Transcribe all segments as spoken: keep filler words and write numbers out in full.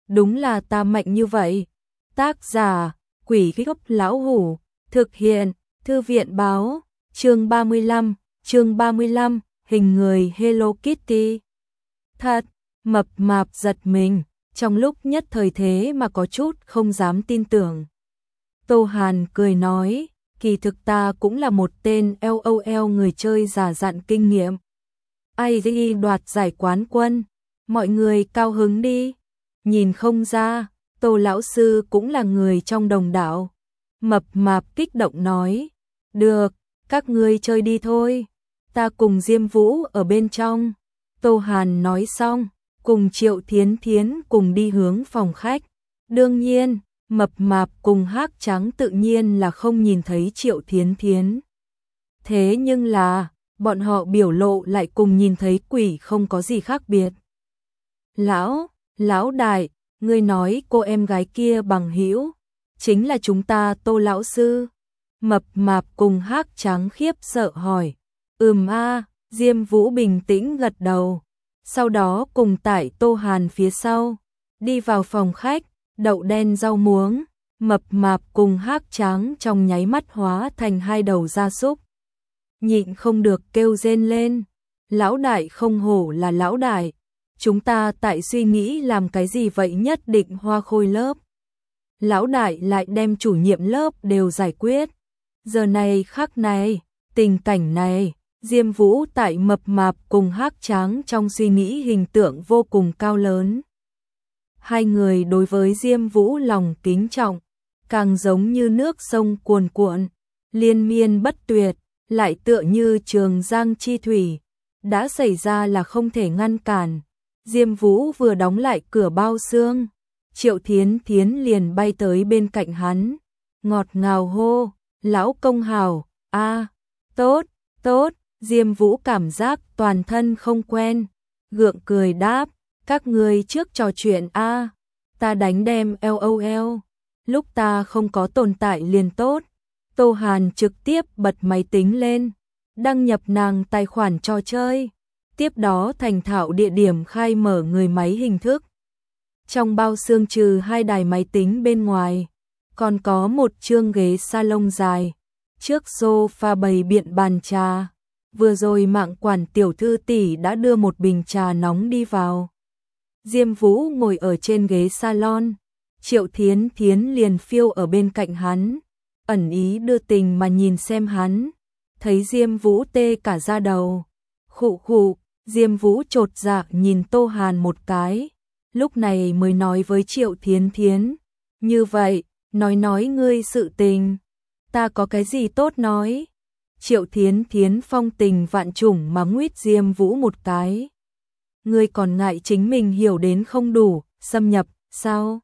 đúng là ta mạnh như vậy. Tác giả, Quỷ Gốc Lão Hủ, thực hiện, Thư viện báo, chương ba mươi lăm, chương ba mươi lăm, hình người Hello Kitty. Thật, mập mạp giật mình, trong lúc nhất thời thế mà có chút không dám tin tưởng. Tô Hàn cười nói, kỳ thực ta cũng là một tên LOL người chơi già dặn kinh nghiệm. ai gi đoạt giải quán quân, mọi người cao hứng đi. Nhìn không ra, Tô lão sư cũng là người trong đồng đạo. Mập mạp kích động nói, được, các ngươi chơi đi thôi, ta cùng Diêm Vũ ở bên trong. Tô Hàn nói xong, cùng Triệu Thiến Thiến cùng đi hướng phòng khách. Đương nhiên, mập mạp cùng Hắc Trắng tự nhiên là không nhìn thấy Triệu Thiến Thiến. Thế nhưng là, bọn họ biểu lộ lại cùng nhìn thấy quỷ không có gì khác biệt. Lão, lão đại, ngươi nói cô em gái kia bằng hữu chính là chúng ta Tô lão sư? Mập mạp cùng Hắc Trắng khiếp sợ hỏi. Ừm a, Diêm Vũ bình tĩnh gật đầu. Sau đó cùng tải Tô Hàn phía sau, đi vào phòng khách, đậu đen rau muống, mập mạp cùng Hắc Trắng trong nháy mắt hóa thành hai đầu gia súc. Nhịn không được kêu rên lên, lão đại không hổ là lão đại, chúng ta tại suy nghĩ làm cái gì vậy, nhất định hoa khôi lớp. Lão đại lại đem chủ nhiệm lớp đều giải quyết. Giờ này khắc này, tình cảnh này, Diêm Vũ tại mập mạp cùng Hắc Trắng trong suy nghĩ hình tượng vô cùng cao lớn. Hai người đối với Diêm Vũ lòng kính trọng, càng giống như nước sông cuồn cuộn, liên miên bất tuyệt, lại tựa như trường giang chi thủy, đã xảy ra là không thể ngăn cản. Diêm Vũ vừa đóng lại cửa bao xương, Triệu Thiến Thiến liền bay tới bên cạnh hắn, ngọt ngào hô, lão công hào, a, tốt, tốt. Diêm Vũ cảm giác toàn thân không quen, gượng cười đáp, các ngươi trước trò chuyện a, ta đánh đem LOL, lúc ta không có tồn tại liền tốt. Tô Hàn trực tiếp bật máy tính lên, đăng nhập nàng tài khoản trò chơi, tiếp đó thành thạo địa điểm khai mở người máy hình thức. Trong bao xương trừ hai đài máy tính bên ngoài, còn có một chương ghế salon dài, trước sofa bày biện bàn trà. Vừa rồi mạng quản tiểu thư tỷ đã đưa một bình trà nóng đi vào. Diêm Vũ ngồi ở trên ghế salon, Triệu Thiến Thiến liền phiêu ở bên cạnh hắn, ẩn ý đưa tình mà nhìn xem hắn, thấy Diêm Vũ tê cả da đầu. Khụ khụ, Diêm Vũ chột dạ nhìn Tô Hàn một cái, lúc này mới nói với Triệu Thiến Thiến, như vậy, nói nói ngươi sự tình, ta có cái gì tốt nói. Triệu Thiến Thiến phong tình vạn trùng mà nguyết Diêm Vũ một cái. Ngươi còn ngại chính mình hiểu đến không đủ, xâm nhập, sao?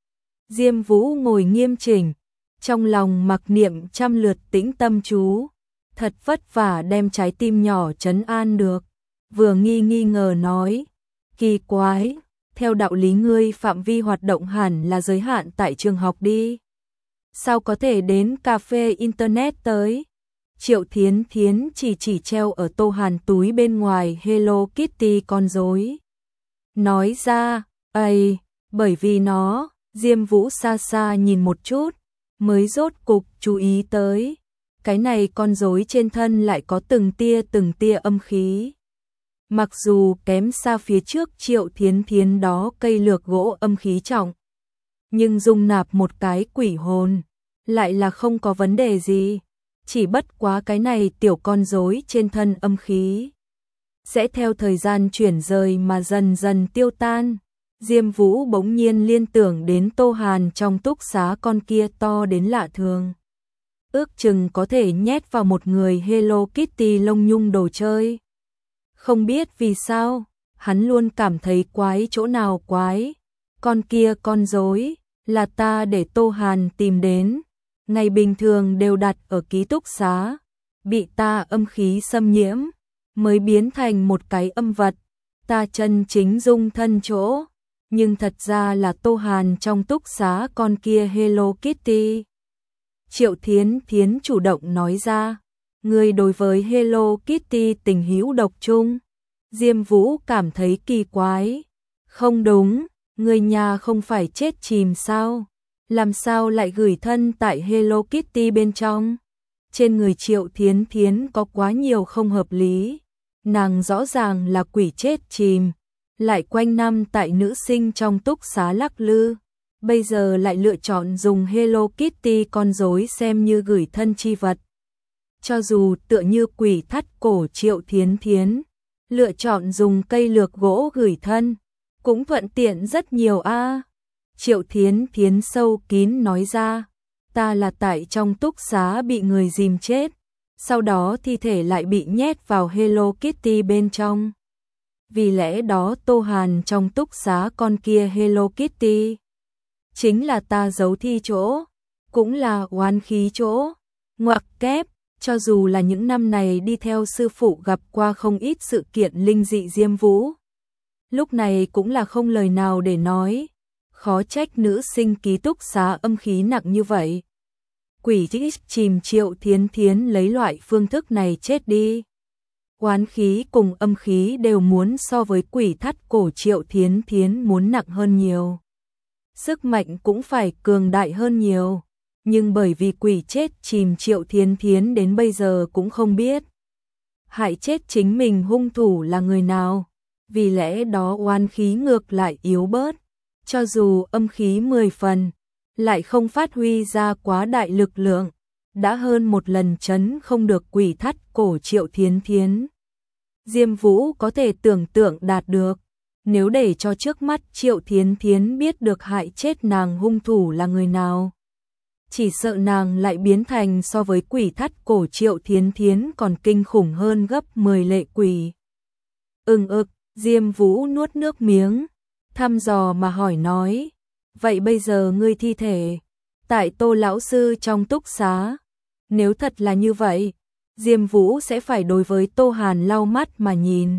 Diêm Vũ ngồi nghiêm chỉnh, trong lòng mặc niệm trăm lượt tĩnh tâm chú, thật vất vả đem trái tim nhỏ trấn an được. Vừa nghi nghi ngờ nói, kỳ quái, theo đạo lý ngươi phạm vi hoạt động hẳn là giới hạn tại trường học đi. Sao có thể đến cà phê internet tới? Triệu Thiến Thiến chỉ chỉ treo ở Tô Hàn túi bên ngoài Hello Kitty con rối. Nói ra, ây, bởi vì nó, Diêm Vũ xa xa nhìn một chút, mới rốt cục chú ý tới. Cái này con rối trên thân lại có từng tia từng tia âm khí. Mặc dù kém xa phía trước Triệu Thiến Thiến đó cây lược gỗ âm khí trọng, nhưng dung nạp một cái quỷ hồn, lại là không có vấn đề gì. Chỉ bất quá cái này tiểu con rối trên thân âm khí sẽ theo thời gian chuyển rời mà dần dần tiêu tan. Diêm Vũ bỗng nhiên liên tưởng đến Tô Hàn trong túc xá con kia to đến lạ thường, ước chừng có thể nhét vào một người Hello Kitty lông nhung đồ chơi. Không biết vì sao, hắn luôn cảm thấy quái chỗ nào quái. Con kia con rối là ta để Tô Hàn tìm đến, ngày bình thường đều đặt ở ký túc xá, bị ta âm khí xâm nhiễm, mới biến thành một cái âm vật, ta chân chính dung thân chỗ, nhưng thật ra là Tô Hàn trong túc xá con kia Hello Kitty. Triệu Thiến Thiến chủ động nói ra, người đối với Hello Kitty tình hữu độc chung. Diêm Vũ cảm thấy kỳ quái, không đúng, Người nhà không phải chết chìm sao? Làm sao lại gửi thân tại Hello Kitty bên trong? Trên người Triệu Thiến Thiến có quá nhiều không hợp lý. Nàng rõ ràng là quỷ chết chìm, lại quanh năm tại nữ sinh trong túc xá lắc lư. Bây giờ lại lựa chọn dùng Hello Kitty con rối xem như gửi thân chi vật. Cho dù tựa như quỷ thắt cổ Triệu Thiến Thiến, lựa chọn dùng cây lược gỗ gửi thân, cũng thuận tiện rất nhiều a. À. Triệu Thiến Thiến sâu kín nói ra, ta là tại trong túc xá bị người dìm chết, sau đó thi thể lại bị nhét vào Hello Kitty bên trong. Vì lẽ đó Tô Hàn trong túc xá con kia Hello Kitty chính là ta giấu thi chỗ, cũng là oán khí chỗ. Ngoặc kép, cho dù là những năm này đi theo sư phụ gặp qua không ít sự kiện linh dị Diêm Vũ, lúc này cũng là không lời nào để nói. Khó trách nữ sinh ký túc xá âm khí nặng như vậy. Quỷ chìm Triệu Thiến Thiến lấy loại phương thức này chết đi. Oán khí cùng âm khí đều muốn so với quỷ thắt cổ Triệu Thiến Thiến muốn nặng hơn nhiều. Sức mạnh cũng phải cường đại hơn nhiều. Nhưng bởi vì quỷ chết chìm Triệu Thiến Thiến đến bây giờ cũng không biết hại chết chính mình hung thủ là người nào. Vì lẽ đó oán khí ngược lại yếu bớt. Cho dù âm khí mười phần, lại không phát huy ra quá đại lực lượng, đã hơn một lần chấn không được quỷ thắt cổ Triệu Thiến Thiến. Diêm Vũ có thể tưởng tượng đạt được, nếu để cho trước mắt Triệu Thiến Thiến biết được hại chết nàng hung thủ là người nào, chỉ sợ nàng lại biến thành so với quỷ thắt cổ Triệu Thiến Thiến còn kinh khủng hơn gấp mười lệ quỷ. Ưng ực, Diêm Vũ nuốt nước miếng, thăm dò mà hỏi nói, vậy bây giờ ngươi thi thể tại Tô lão sư trong túc xá, nếu thật là như vậy, Diêm Vũ sẽ phải đối với Tô Hàn lau mắt mà nhìn.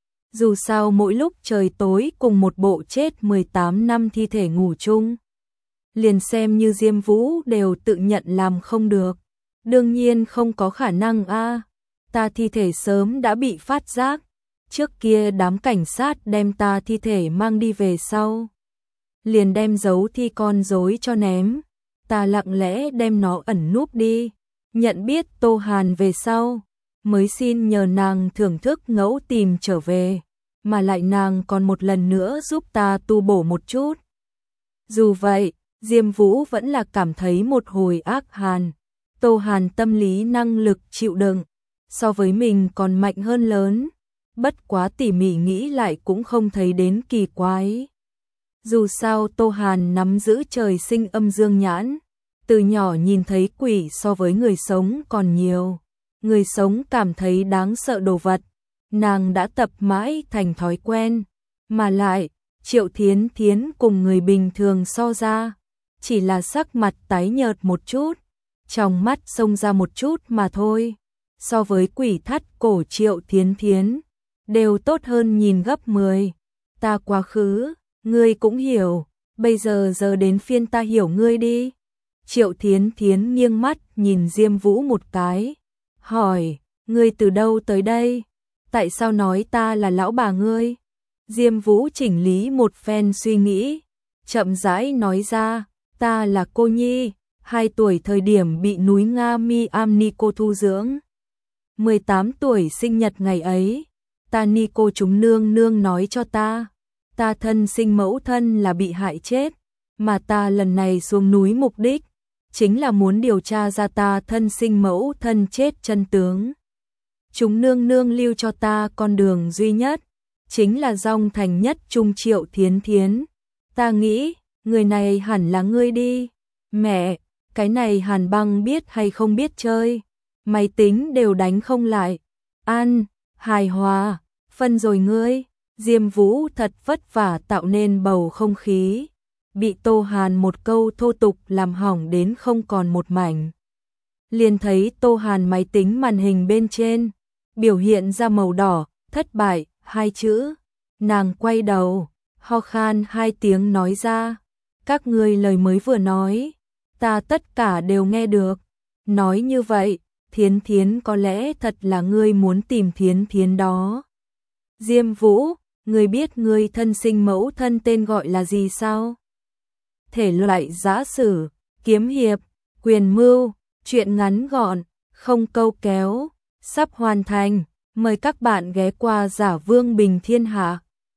Dù sao mỗi lúc trời tối cùng một bộ chết mười tám năm thi thể ngủ chung, liền xem như Diêm Vũ đều tự nhận làm không được. Đương nhiên không có khả năng a, à, ta thi thể sớm đã bị phát giác. Trước kia đám cảnh sát đem ta thi thể mang đi về sau, liền đem giấu thi con rối cho ném, ta lặng lẽ đem nó ẩn núp đi, nhận biết Tô Hàn về sau, mới xin nhờ nàng thưởng thức ngẫu tìm trở về, mà lại nàng còn một lần nữa giúp ta tu bổ một chút. Dù vậy, Diêm Vũ vẫn là cảm thấy một hồi ác hàn. Tô Hàn tâm lý năng lực chịu đựng so với mình còn mạnh hơn lớn. Bất quá tỉ mỉ nghĩ lại cũng không thấy đến kỳ quái. Dù sao Tô Hàn nắm giữ trời sinh âm dương nhãn, từ nhỏ nhìn thấy quỷ so với người sống còn nhiều. Người sống cảm thấy đáng sợ đồ vật, nàng đã tập mãi thành thói quen. Mà lại, Triệu Thiến Thiến cùng người bình thường so ra, chỉ là sắc mặt tái nhợt một chút, trong mắt xông ra một chút mà thôi. So với quỷ thắt cổ Triệu Thiến Thiến, đều tốt hơn nhìn gấp mười. Ta quá khứ, ngươi cũng hiểu, bây giờ giờ đến phiên ta hiểu ngươi đi. Triệu Thiến Thiến nghiêng mắt nhìn Diêm Vũ một cái, hỏi, ngươi từ đâu tới đây? Tại sao nói ta là lão bà ngươi? Diêm Vũ chỉnh lý một phen suy nghĩ, chậm rãi nói ra, ta là cô nhi, hai tuổi thời điểm bị núi Nga Mi Am Ni cô thu dưỡng. mười tám tuổi sinh nhật ngày ấy, ta ni cô chúng nương nương nói cho ta, ta thân sinh mẫu thân là bị hại chết, mà ta lần này xuống núi mục đích, chính là muốn điều tra ra ta thân sinh mẫu thân chết chân tướng. Chúng nương nương lưu cho ta con đường duy nhất, chính là dòng thành nhất trung Triệu Thiến Thiến. Ta nghĩ, người này hẳn là ngươi đi. Mẹ, cái này Hàn Băng biết hay không biết chơi, máy tính đều đánh không lại. An, hài hòa, phân rồi ngươi. Diêm Vũ thật vất vả tạo nên bầu không khí, bị Tô Hàn một câu thô tục làm hỏng đến không còn một mảnh. Liền thấy Tô Hàn máy tính màn hình bên trên biểu hiện ra màu đỏ, thất bại, hai chữ. Nàng quay đầu, ho khan hai tiếng nói ra, các ngươi lời mới vừa nói, ta tất cả đều nghe được. Nói như vậy, Thiến Thiến có lẽ thật là ngươi muốn tìm Thiến Thiến đó. Diêm Vũ, Người biết người thân sinh mẫu thân tên gọi là gì sao? Thể loại giã sử, kiếm hiệp, quyền mưu, truyện ngắn gọn, không câu kéo, sắp hoàn thành. Mời các bạn ghé qua Giả Vương Bình Thiên Hạ.